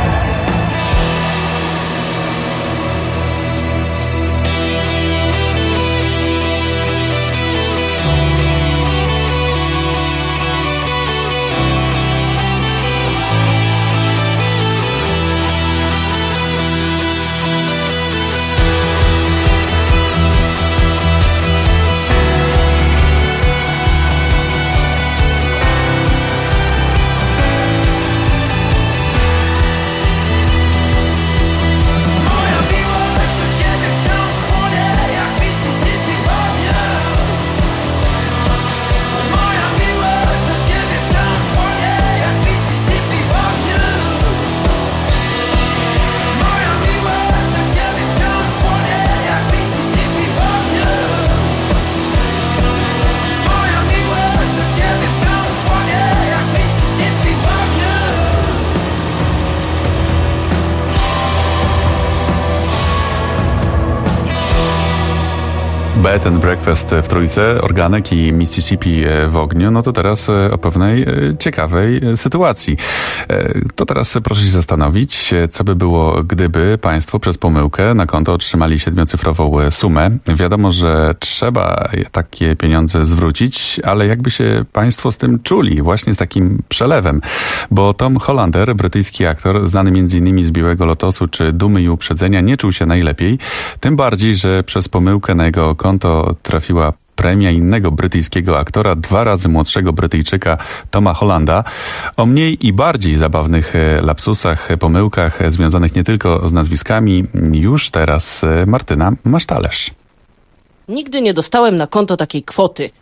S5: Bed and Breakfast w Trójce, Organek i Mississippi w ogniu, no to teraz o pewnej ciekawej sytuacji. To teraz proszę się zastanowić, co by było, gdyby państwo przez pomyłkę na konto otrzymali 7-cyfrową sumę. Wiadomo, że trzeba takie pieniądze zwrócić, ale jakby się państwo z tym czuli, właśnie z takim przelewem, bo Tom Hollander, brytyjski aktor, znany m.in. z Białego Lotosu czy Dumy i Uprzedzenia, nie czuł się najlepiej, tym bardziej, że przez pomyłkę na jego konto trafiła premia innego brytyjskiego aktora, 2 razy młodszego Brytyjczyka Toma Hollanda. O mniej i bardziej zabawnych lapsusach, pomyłkach związanych nie tylko z nazwiskami, już teraz Martyna Masztalerz.
S22: Nigdy nie dostałem na konto takiej kwoty.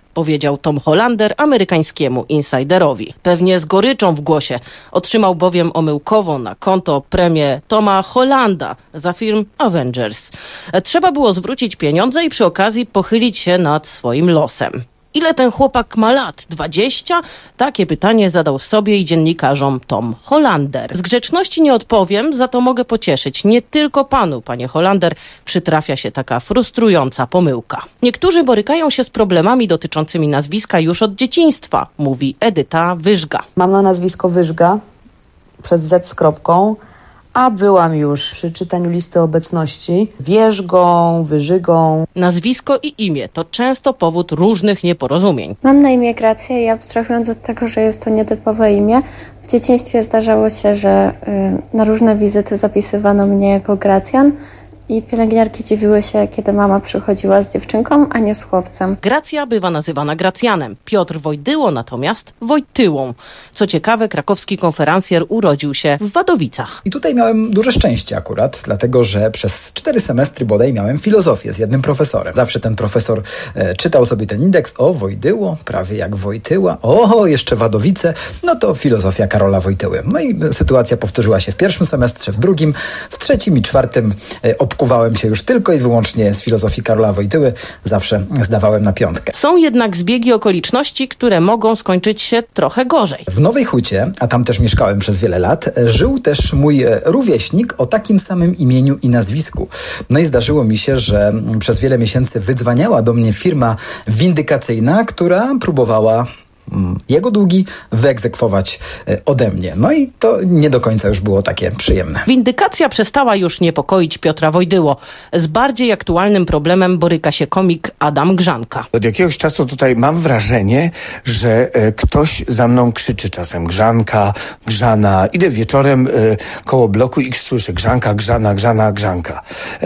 S2: powiedział Tom Hollander amerykańskiemu insiderowi. Pewnie z goryczą w głosie. Otrzymał bowiem omyłkowo na konto premię Toma Hollanda za film Avengers. Trzeba było zwrócić pieniądze i przy okazji pochylić się nad swoim losem. Ile ten chłopak ma lat? 20? Takie pytanie zadał sobie i dziennikarzom Tom Hollander. Z grzeczności nie odpowiem, za to mogę pocieszyć. Nie tylko panu, panie Hollander, przytrafia się taka frustrująca pomyłka. Niektórzy borykają się z problemami dotyczącymi nazwiska już od dzieciństwa, mówi Edyta Wyżga.
S22: Mam na nazwisko Wyżga przez Z z kropką, a byłam już przy czytaniu listy obecności Wierzgą, Wyżygą.
S2: Nazwisko i imię to często powód różnych nieporozumień.
S23: Mam na imię Gracja i abstrahując od tego, że jest to nietypowe imię, w dzieciństwie zdarzało się, że na różne wizyty zapisywano mnie jako Gracjan. I pielęgniarki dziwiły się, kiedy mama przychodziła z dziewczynką, a nie z chłopcem.
S2: Gracja bywa nazywana Gracjanem. Piotr Wojdyło natomiast Wojtyłą. Co ciekawe, krakowski konferencjer urodził się w Wadowicach.
S24: I tutaj miałem duże szczęście akurat, dlatego że przez 4 semestry bodaj miałem filozofię z jednym profesorem. Zawsze ten profesor czytał sobie ten indeks. O, Wojdyło, prawie jak Wojtyła. O, jeszcze Wadowice. No to filozofia Karola Wojtyły. No i sytuacja powtórzyła się w pierwszym semestrze, w drugim, w trzecim i czwartym obkuwałem się już tylko i wyłącznie z filozofii Karola Wojtyły. Zawsze zdawałem na 5.
S2: Są jednak zbiegi okoliczności, które mogą skończyć się trochę gorzej.
S24: W Nowej Hucie, a tam też mieszkałem przez wiele lat, żył też mój rówieśnik o takim samym imieniu i nazwisku. No i zdarzyło mi się, że przez wiele miesięcy wydzwaniała do mnie firma windykacyjna, która próbowała jego długi wyegzekwować ode mnie. No i to nie do końca już było takie przyjemne.
S2: Windykacja przestała już niepokoić Piotra Wojdyło. Z bardziej aktualnym problemem boryka się komik Adam Grzanka.
S25: Od jakiegoś czasu tutaj mam wrażenie, że ktoś za mną krzyczy czasem Grzanka, Grzana. Idę wieczorem koło bloku i słyszę Grzanka, Grzana, Grzana, Grzanka.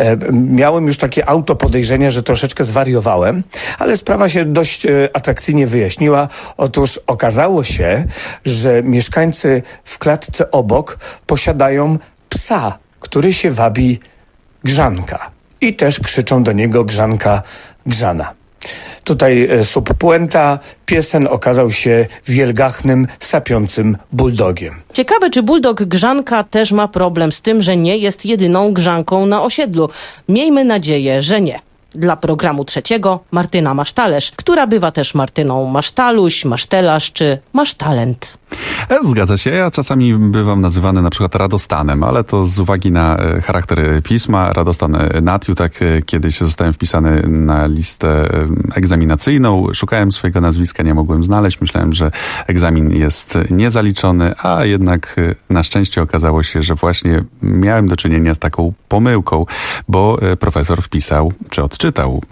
S25: Miałem już takie autopodejrzenie, że troszeczkę zwariowałem, ale sprawa się dość atrakcyjnie wyjaśniła. Otóż okazało się, że mieszkańcy w klatce obok posiadają psa, który się wabi Grzanka. I też krzyczą do niego Grzanka, Grzana. Tutaj subpuenta, pies ten okazał się wielgachnym, sapiącym bulldogiem.
S2: Ciekawe, czy bulldog Grzanka też ma problem z tym, że nie jest jedyną Grzanką na osiedlu. Miejmy nadzieję, że nie. Dla programu trzeciego Martyna Masztalerz, która bywa też Martyną Masztaluś, Masztelarz czy Masztalent.
S5: Zgadza się. Ja czasami bywam nazywany na przykład Radostanem, ale to z uwagi na charakter pisma. Radostan Natiu, tak kiedyś zostałem wpisany na listę egzaminacyjną. Szukałem swojego nazwiska, nie mogłem znaleźć. Myślałem, że egzamin jest niezaliczony, a jednak na szczęście okazało się, że właśnie miałem do czynienia z taką pomyłką, bo profesor wpisał, czy odczytał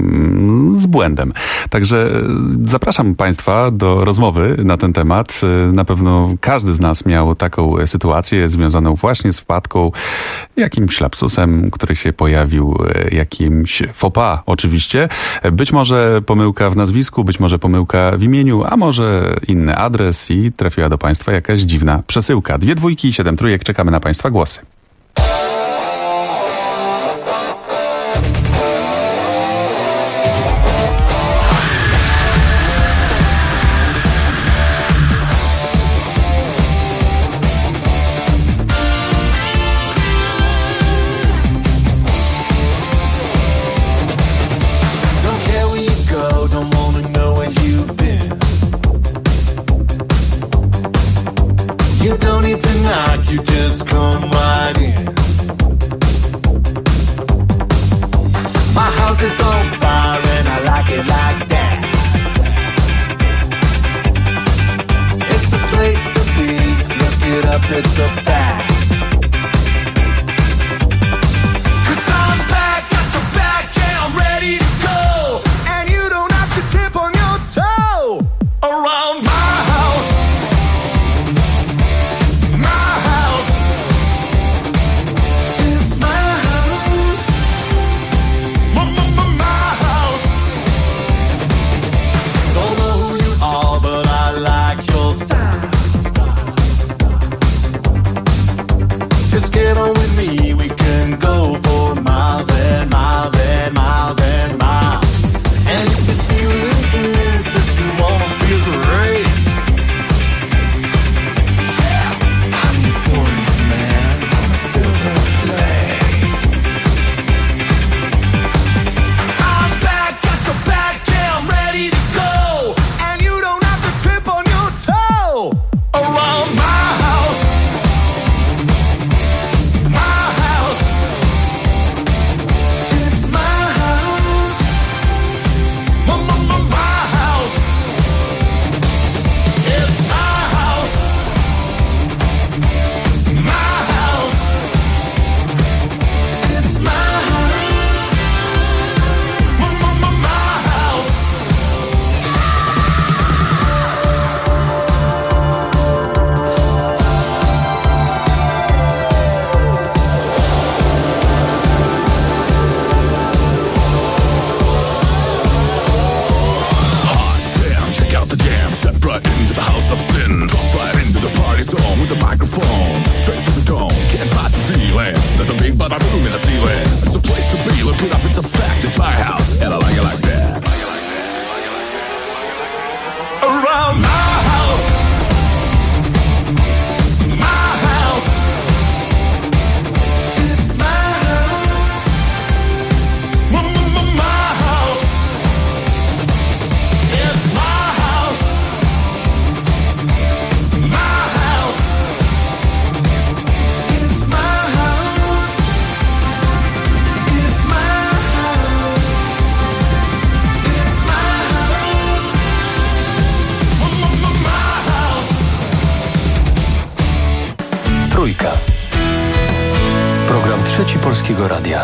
S5: z błędem. Także zapraszam Państwa do rozmowy na ten temat. Na pewno każdy z nas miał taką sytuację związaną właśnie z wpadką, jakimś lapsusem, który się pojawił, jakimś faux pas oczywiście. Być może pomyłka w nazwisku, być może pomyłka w imieniu, a może inny adres i trafiła do Państwa jakaś dziwna przesyłka. 2 dwójki i 7 trójek. Czekamy na Państwa głosy.
S26: You just come right in. My house is on fire and I like it like that. It's a place to be, look it up, it's a fact. 'Cause I'm back, got your back, yeah, I'm ready to go. And you don't have to tip on your toe around my house.
S4: Trójka. Program Trzeci Polskiego Radia.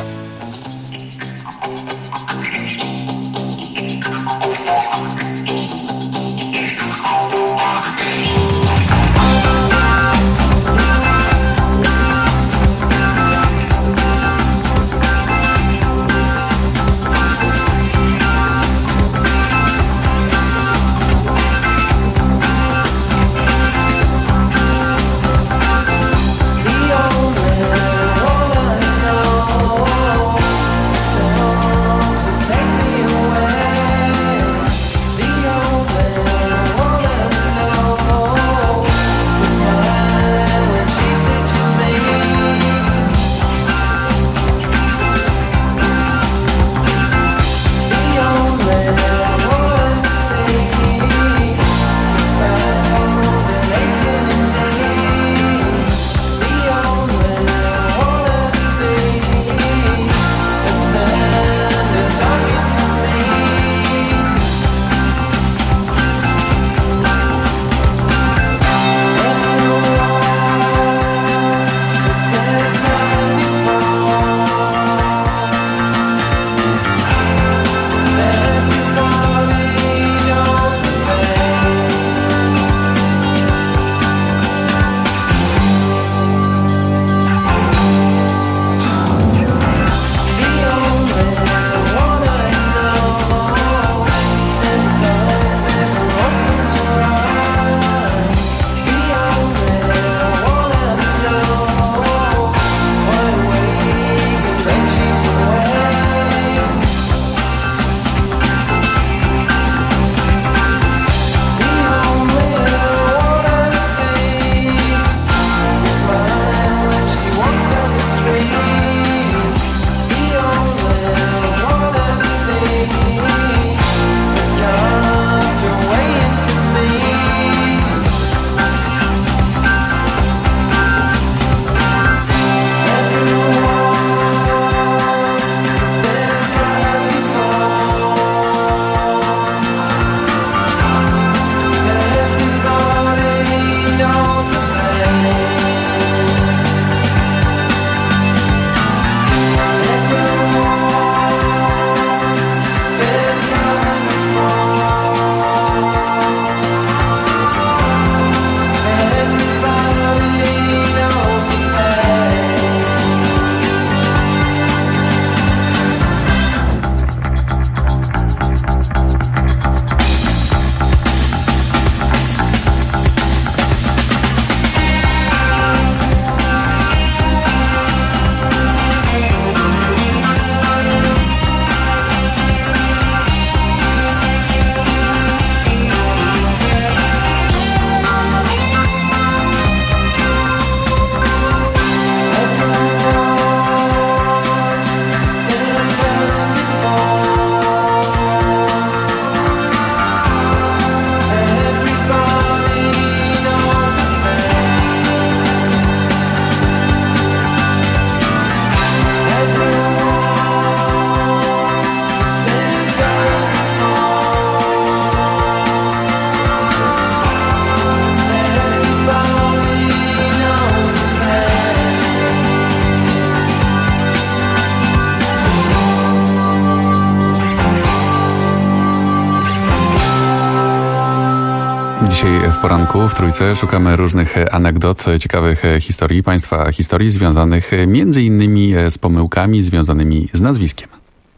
S5: Dzisiaj w poranku w Trójce szukamy różnych anegdot, ciekawych historii, państwa historii związanych między innymi z pomyłkami związanymi z nazwiskiem.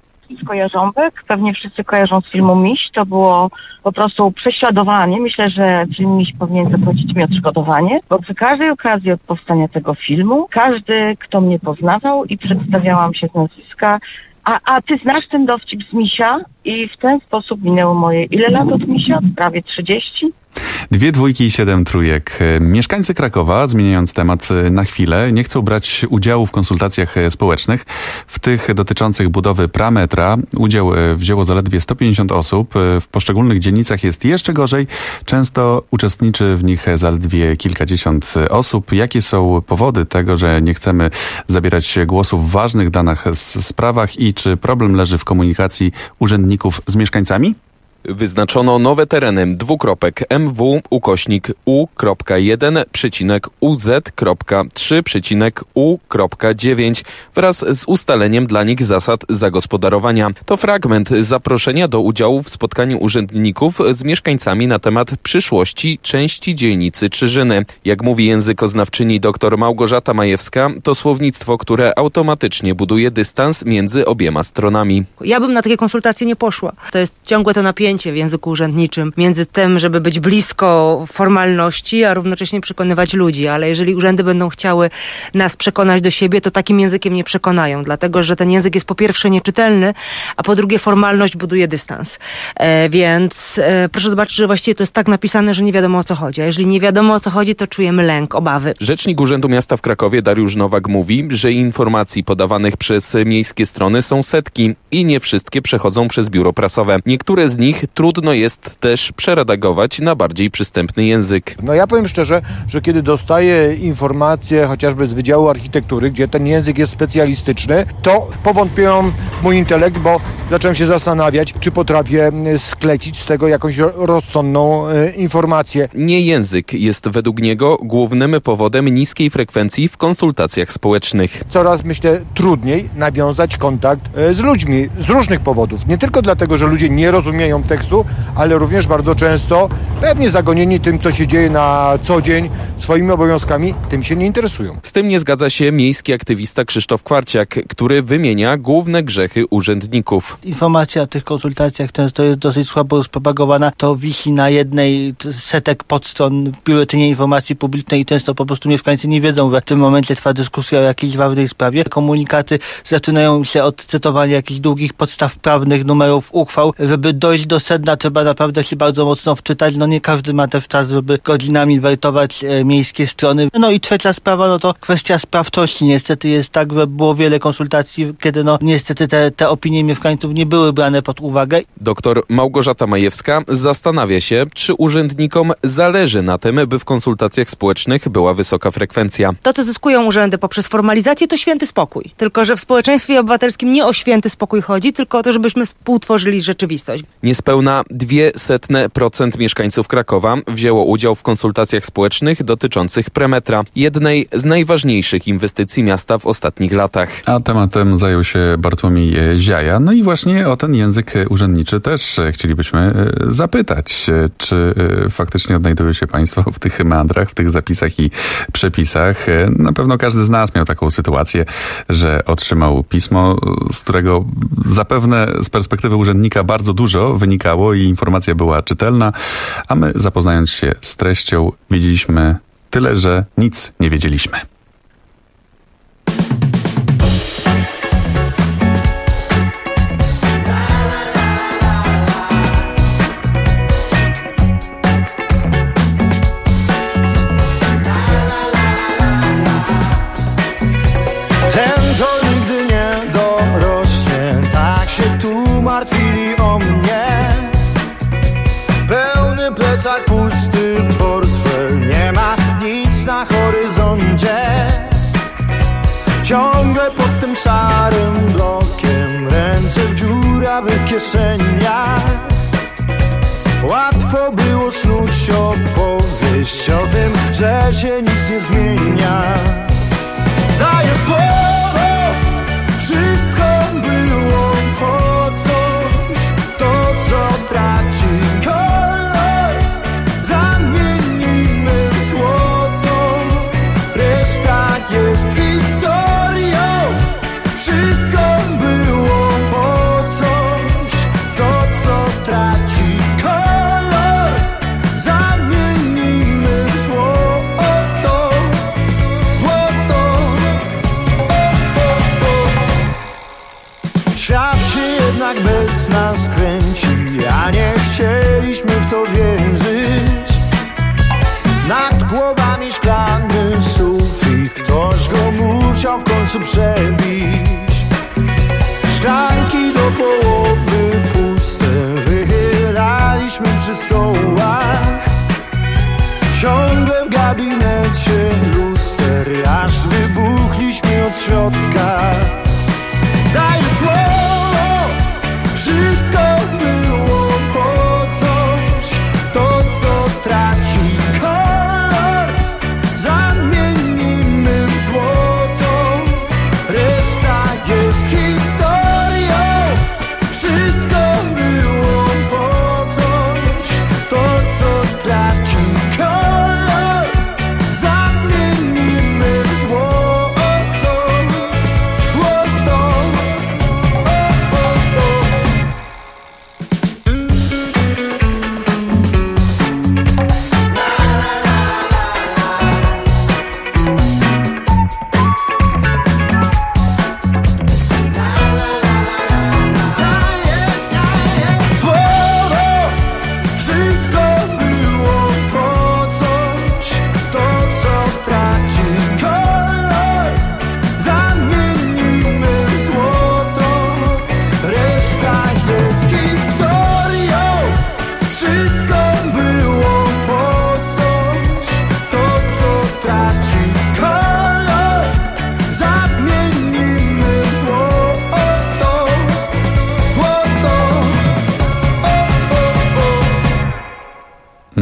S7: Jarząbek, pewnie wszyscy kojarzą z filmu Miś, to było po prostu prześladowanie. Myślę, że film Miś powinien zapłacić mi odszkodowanie, bo przy każdej okazji od powstania tego filmu, każdy, kto mnie poznawał i przedstawiałam się z nazwiska, a ty znasz ten dowcip z Misia? I w ten sposób minęło moje ile lat od Misia? Prawie 30.
S5: 2 dwójki i 7 trójek. Mieszkańcy Krakowa, zmieniając temat na chwilę, nie chcą brać udziału w konsultacjach społecznych. W tych dotyczących budowy prametra udział wzięło zaledwie 150 osób. W poszczególnych dzielnicach jest jeszcze gorzej. Często uczestniczy w nich zaledwie kilkadziesiąt osób. Jakie są powody tego, że nie chcemy zabierać głosu w ważnych dla nas sprawach i czy problem leży w komunikacji urzędników z mieszkańcami?
S6: Wyznaczono nowe tereny mw.u/1.3.u.9 wraz z ustaleniem dla nich zasad zagospodarowania. To fragment zaproszenia do udziału w spotkaniu urzędników z mieszkańcami na temat przyszłości części dzielnicy Czyżyny. Jak mówi językoznawczyni dr Małgorzata Majewska, to słownictwo, które automatycznie buduje dystans między obiema stronami.
S8: Ja bym na takie konsultacje nie poszła. To jest ciągłe to napięcie w języku urzędniczym między tym, żeby być blisko formalności, a równocześnie przekonywać ludzi. Ale jeżeli urzędy będą chciały nas przekonać do siebie, to takim językiem nie przekonają. Dlatego, że ten język jest po pierwsze nieczytelny, a po drugie formalność buduje dystans. Więc proszę zobaczyć, że właściwie to jest tak napisane, że nie wiadomo o co chodzi. A jeżeli nie wiadomo o co chodzi, to czujemy lęk, obawy.
S6: Rzecznik Urzędu Miasta w Krakowie Dariusz Nowak mówi, że informacji podawanych przez miejskie strony są setki i nie wszystkie przechodzą przez biuro prasowe. Niektóre z nich trudno jest też przeredagować na bardziej przystępny język.
S9: No ja powiem szczerze, że kiedy dostaję informacje chociażby z Wydziału Architektury, gdzie ten język jest specjalistyczny, to powątpiłem w mój intelekt, bo zacząłem się zastanawiać, czy potrafię sklecić z tego jakąś rozsądną informację.
S6: Nie język jest według niego głównym powodem niskiej frekwencji w konsultacjach społecznych.
S9: Coraz, myślę, trudniej nawiązać kontakt z ludźmi z różnych powodów. Nie tylko dlatego, że ludzie nie rozumieją tekstu, ale również bardzo często pewnie zagonieni tym, co się dzieje na co dzień, swoimi obowiązkami, tym się nie interesują.
S6: Z tym nie zgadza się miejski aktywista Krzysztof Kwarciak, który wymienia główne grzechy urzędników.
S10: Informacja o tych konsultacjach często jest dosyć słabo rozpropagowana. To wisi na jednej setek podstron w Biuletynie Informacji Publicznej i często po prostu mieszkańcy nie wiedzą, że w tym momencie trwa dyskusja o jakiejś ważnej sprawie. Komunikaty zaczynają się od cytowania jakichś długich podstaw prawnych, numerów uchwał. Żeby dojść do sedna, trzeba naprawdę się bardzo mocno wczytać. No nie każdy ma też czas, żeby godzinami wertować miejskie strony. No i trzecia sprawa, no to kwestia sprawczości. Niestety jest tak, że było wiele konsultacji, kiedy no niestety te opinie mieszkańców nie były brane pod uwagę.
S6: Doktor Małgorzata Majewska zastanawia się, czy urzędnikom zależy na tym, by w konsultacjach społecznych była wysoka frekwencja.
S8: To, co zyskują urzędy poprzez formalizację, to święty spokój. Tylko że w społeczeństwie obywatelskim nie o święty spokój chodzi, tylko o to, żebyśmy współtworzyli rzeczywistość.
S6: Niespełna 0,02% mieszkańców Krakowa wzięło udział w konsultacjach społecznych dotyczących premetra, jednej z najważniejszych inwestycji miasta w ostatnich latach.
S5: A tematem zajął się Bartłomiej Ziaja. No i właśnie o ten język urzędniczy też chcielibyśmy zapytać. Czy faktycznie odnajdują się Państwo w tych meandrach, w tych zapisach i przepisach? Na pewno każdy z nas miał taką sytuację, że otrzymał pismo, z którego zapewne z perspektywy urzędnika bardzo dużo wynikało i informacja była czytelna, a my, zapoznając się z treścią, wiedzieliśmy tyle, że nic nie wiedzieliśmy.
S21: Martwili o mnie. Pełny plecak, pusty portfel, nie ma nic na horyzoncie. Ciągle pod tym szarym blokiem, ręce w dziurawych kieszeniach. Łatwo było snuć opowieść o tym, że się nic nie zmienia. Daję słowo, wszystko było po coś, to co traci kolor, zamienimy w złoto, reszta jest historią. Wszystko było po coś, to co traci kolor, zamienimy w złoto, złoto. Świat się jednak bez nas kręci, a nie chcieliśmy w to wierzyć. Nad głowami szklany sufit, ktoś go musiał w końcu przebić. Szklanki do połowy puste, wychylaliśmy przy stołach. Ciągle w gabinecie luster, aż wybuchliśmy od środka. Daję słowo, wszystko było po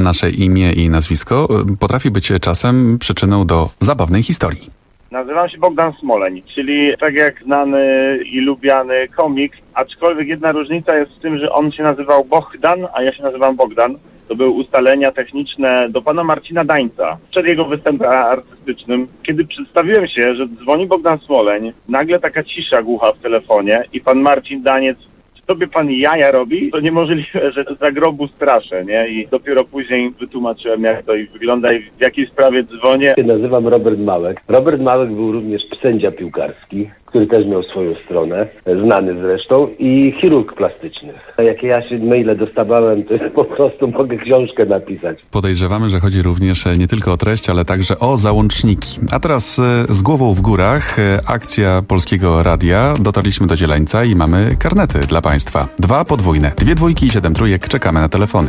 S5: nasze imię i nazwisko potrafi być czasem przyczyną do zabawnej historii.
S11: Nazywam się Bogdan Smoleń, czyli tak jak znany i lubiany komik, aczkolwiek jedna różnica jest w tym, że on się nazywał Bohdan, a ja się nazywam Bogdan. To były ustalenia techniczne do pana Marcina Dańca przed jego występem artystycznym. Kiedy przedstawiłem się, że dzwoni Bogdan Smoleń, nagle taka cisza głucha w telefonie i pan Marcin Daniec: tobie pan jaja robi? To niemożliwe, że za grobu straszę, nie? I dopiero później wytłumaczyłem, jak to wygląda i w jakiej sprawie dzwonię.
S12: Nazywam Robert Małek. Robert Małek był również sędzia piłkarski, który też miał swoją stronę, znany zresztą, i chirurg plastyczny. Jak ja się maile dostawałem, to po prostu mogę książkę napisać.
S5: Podejrzewamy, że chodzi również nie tylko o treść, ale także o załączniki. A teraz z głową w górach akcja Polskiego Radia. Dotarliśmy do Zieleńca i mamy karnety dla Państwa. 2 podwójne, 2 dwójki i 7 trójek. Czekamy na telefony.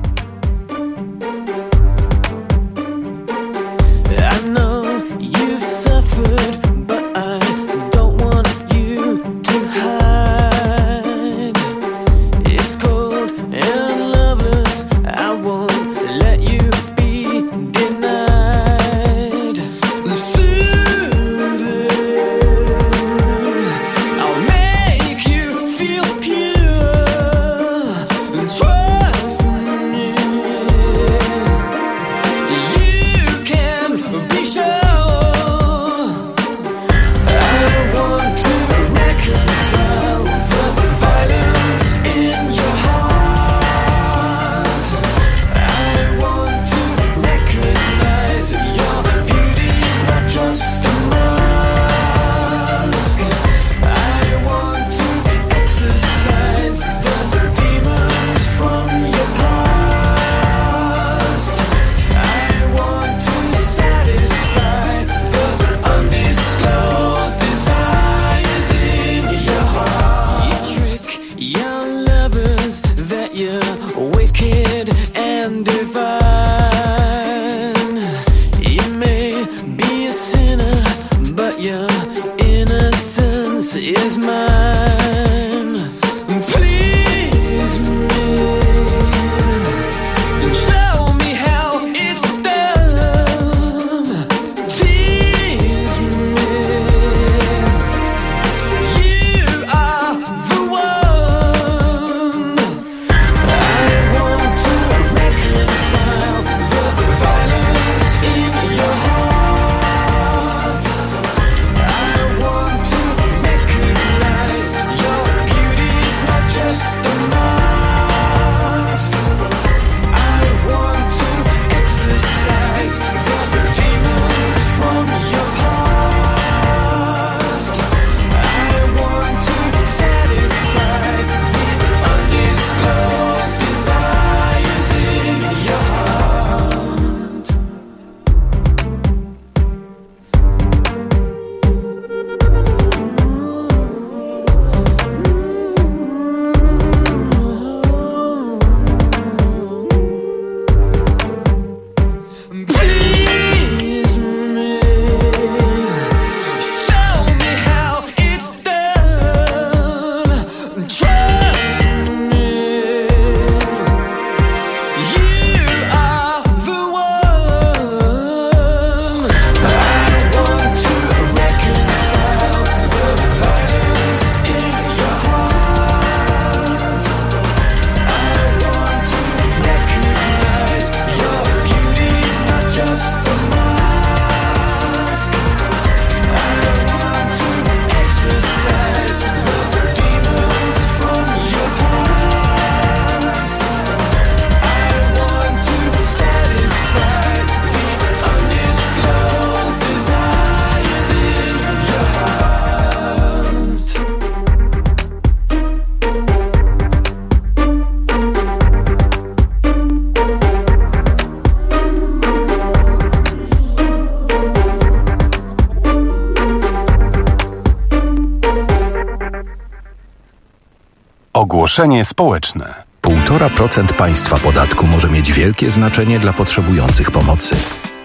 S18: Ogłoszenie społeczne. 1,5% państwa podatku może mieć wielkie znaczenie dla potrzebujących pomocy.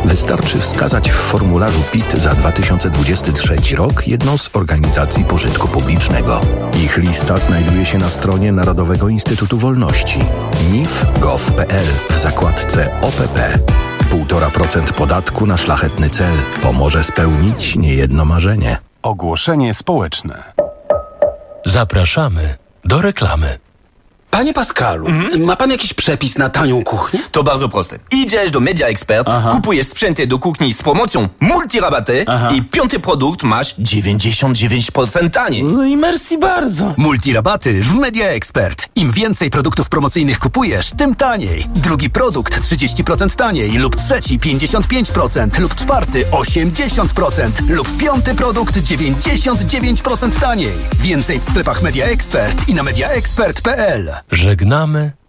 S18: Wystarczy wskazać w formularzu PIT za 2023 rok jedną z organizacji pożytku publicznego. Ich lista znajduje się na stronie Narodowego Instytutu Wolności nif.gov.pl w zakładce OPP. 1,5% podatku na szlachetny cel pomoże spełnić niejedno marzenie.
S13: Ogłoszenie społeczne.
S4: Zapraszamy do reklamy.
S14: Panie Pascalu, ma pan jakiś przepis na tanią kuchnię?
S15: To bardzo proste. Idziesz do Media Expert, kupujesz sprzęty do kuchni z promocją multirabaty i 5. produkt masz 99% taniej.
S14: No i merci bardzo.
S16: Multirabaty w Media Expert. Im więcej produktów promocyjnych kupujesz, tym taniej. Drugi produkt 30% taniej lub trzeci 55% lub czwarty 80% lub 5. produkt 99% taniej. Więcej w sklepach Media Expert i na mediaexpert.pl.
S4: Żegnamy